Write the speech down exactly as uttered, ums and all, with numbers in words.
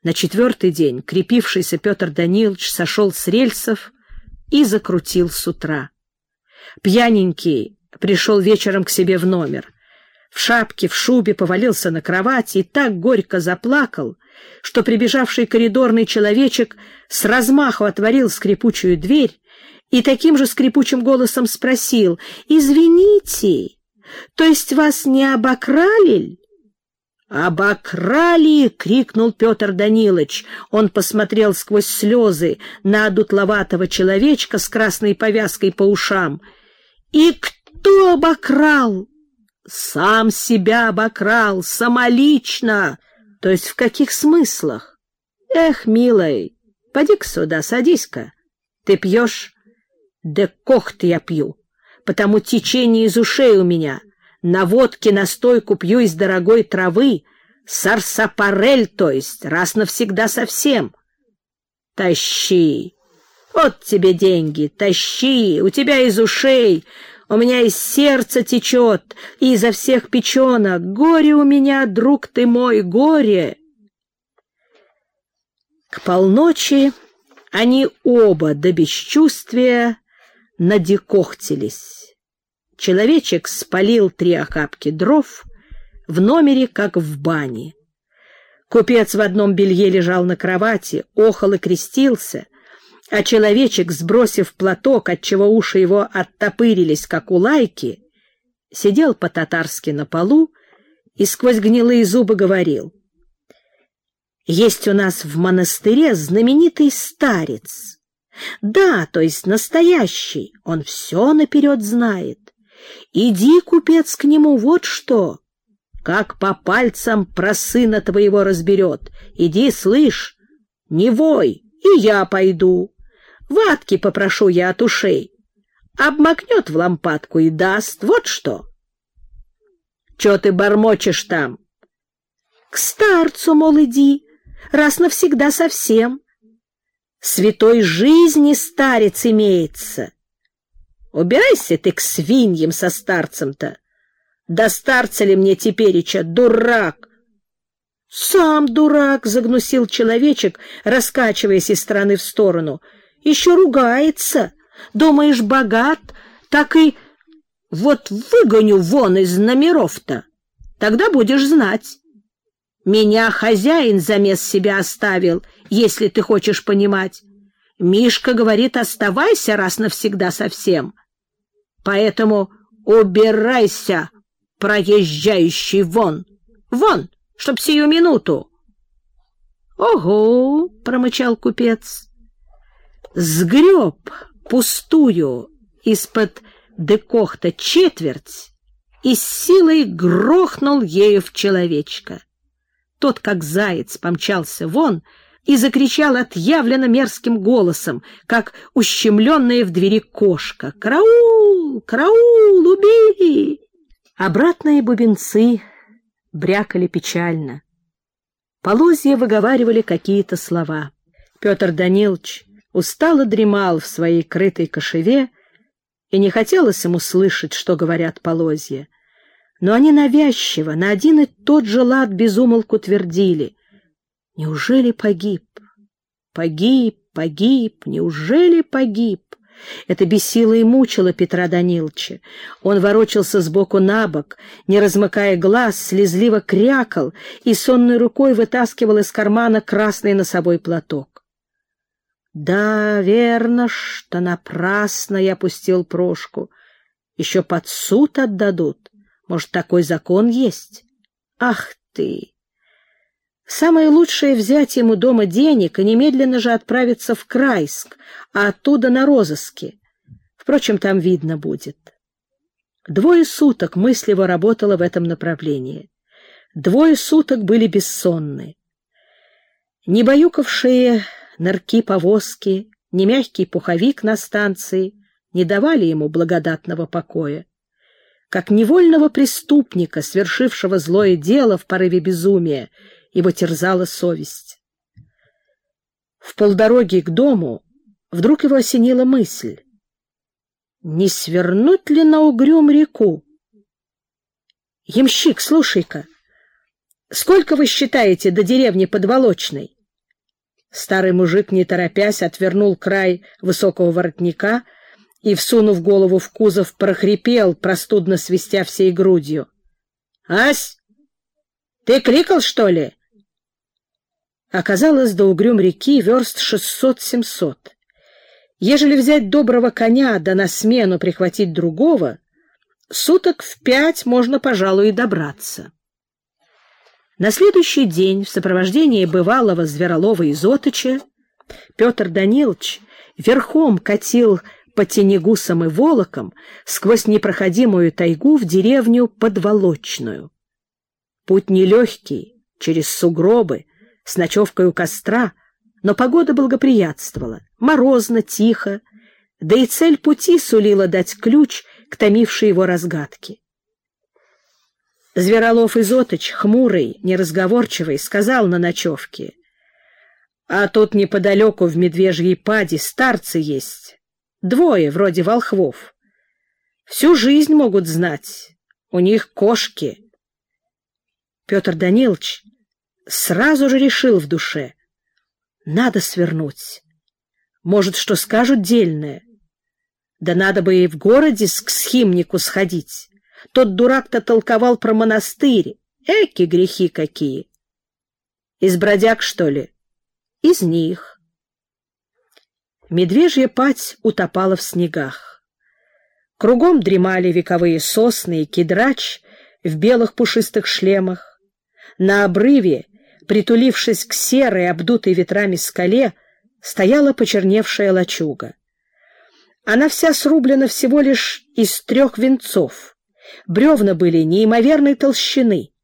На четвертый день крепившийся Петр Данилович сошел с рельсов и закрутил с утра. Пьяненький пришел вечером к себе в номер. В шапке, в шубе повалился на кровать и так горько заплакал, что прибежавший коридорный человечек с размаху отворил скрипучую дверь и таким же скрипучим голосом спросил: «Извините, то есть вас не обокрали?» «Обокрали!» — крикнул Петр Данилович. Он посмотрел сквозь слезы на одутловатого человечка с красной повязкой по ушам. «И кто обокрал?» «Сам себя обокрал, самолично!» «То есть в каких смыслах?» «Эх, милый, поди-ка сюда, садись-ка. Ты пьешь?» «Да кохт я пью, потому течение из ушей у меня. На водке настойку пью из дорогой травы, сарсапарель, то есть, раз навсегда совсем. Тащи, вот тебе деньги, тащи, у тебя из ушей, у меня из сердца течет, и изо всех печенок. Горе у меня, друг ты мой, горе!» К полночи они оба до бесчувствия надекохтились. Человечек спалил три охапки дров в номере, как в бане. Купец в одном белье лежал на кровати, охал и крестился, а человечек, сбросив платок, отчего уши его оттопырились, как у лайки, сидел по-татарски на полу и сквозь гнилые зубы говорил: «Есть у нас в монастыре знаменитый старец. Да, то есть настоящий, он все наперед знает. Иди, купец, к нему, вот что. Как по пальцам про сына твоего разберет. Иди, слышь, не вой, и я пойду. Ватки попрошу я от ушей. Обмакнет в лампадку и даст, вот что». «Че ты бормочешь там?» «К старцу, мол, иди, раз навсегда совсем. Святой жизни старец имеется. Убирайся ты к свиньям со старцем-то. Да старца ли мне тепереча, дурак?» «Сам дурак», — загнусил человечек, раскачиваясь из стороны в сторону. «Еще ругается. Думаешь, богат, так и вот выгоню вон из номеров-то. Тогда будешь знать. Меня хозяин замес себя оставил, если ты хочешь понимать. Мишка говорит, оставайся раз навсегда совсем. Поэтому убирайся, проезжающий, вон, вон, чтоб сию минуту». «Ого!» — промычал купец. Сгреб пустую из-под декохта четверть и с силой грохнул ею в человечка. Тот, как заяц, помчался вон и закричал отъявленно мерзким голосом, как ущемленная в двери кошка: «Караул! Караул! Убили!» Обратные бубенцы брякали печально. Полозья выговаривали какие-то слова. Петр Данилович устало дремал в своей крытой кошеве, и не хотелось ему слышать, что говорят полозья. Но они навязчиво, на один и тот же лад без умолку твердили: «Неужели погиб? Погиб, погиб, неужели погиб?» Это бесило и мучило Петра Даниловича. Он ворочался сбоку на бок, не размыкая глаз, слезливо крякал и сонной рукой вытаскивал из кармана красный носовой платок. «Да, верно, что напрасно я пустил Прошку. Еще под суд отдадут. Может, такой закон есть? Ах ты! Самое лучшее — взять ему дома денег и немедленно же отправиться в Крайск, а оттуда на розыске. Впрочем, там видно будет». Двое суток мысль его работала в этом направлении. Двое суток были бессонны. Не баюкавшие нырки-повозки, ни мягкий пуховик на станции не давали ему благодатного покоя. Как невольного преступника, совершившего злое дело в порыве безумия, его терзала совесть. В полдороги к дому вдруг его осенила мысль: не свернуть ли на Угрюм реку? «Ямщик, слушай-ка, сколько вы считаете до деревни Подволочной?» Старый мужик, не торопясь, отвернул край высокого воротника и, всунув голову в кузов, прохрипел, простудно свистя всей грудью: «Ась, ты кликал, что ли?» Оказалось, до Угрюм-реки верст шестьсот-семьсот. Ежели взять доброго коня да на смену прихватить другого, суток в пять можно, пожалуй, и добраться. На следующий день в сопровождении бывалого Зверолова Изотыча Петр Данилович верхом катил по Тенегусам и Волокам сквозь непроходимую тайгу в деревню Подволочную. Путь нелегкий, через сугробы, с ночевкой у костра, но погода благоприятствовала, морозно, тихо, да и цель пути сулила дать ключ к томившей его разгадке. Зверолов Изотыч, хмурый, неразговорчивый, сказал на ночевке: «А тут неподалеку в Медвежьей паде старцы есть, двое, вроде волхвов. Всю жизнь могут знать, у них кошки». Петр Данилович сразу же решил в душе: надо свернуть. Может, что скажут дельное. Да надо бы и в городе к схимнику сходить. Тот дурак-то толковал про монастырь. Эки грехи какие! Из бродяг, что ли? Из них. Медвежья падь утопала в снегах. Кругом дремали вековые сосны и кедрач в белых пушистых шлемах. На обрыве, притулившись к серой, обдутой ветрами скале, стояла почерневшая лачуга. Она вся срублена всего лишь из трех венцов. Бревна были неимоверной толщины,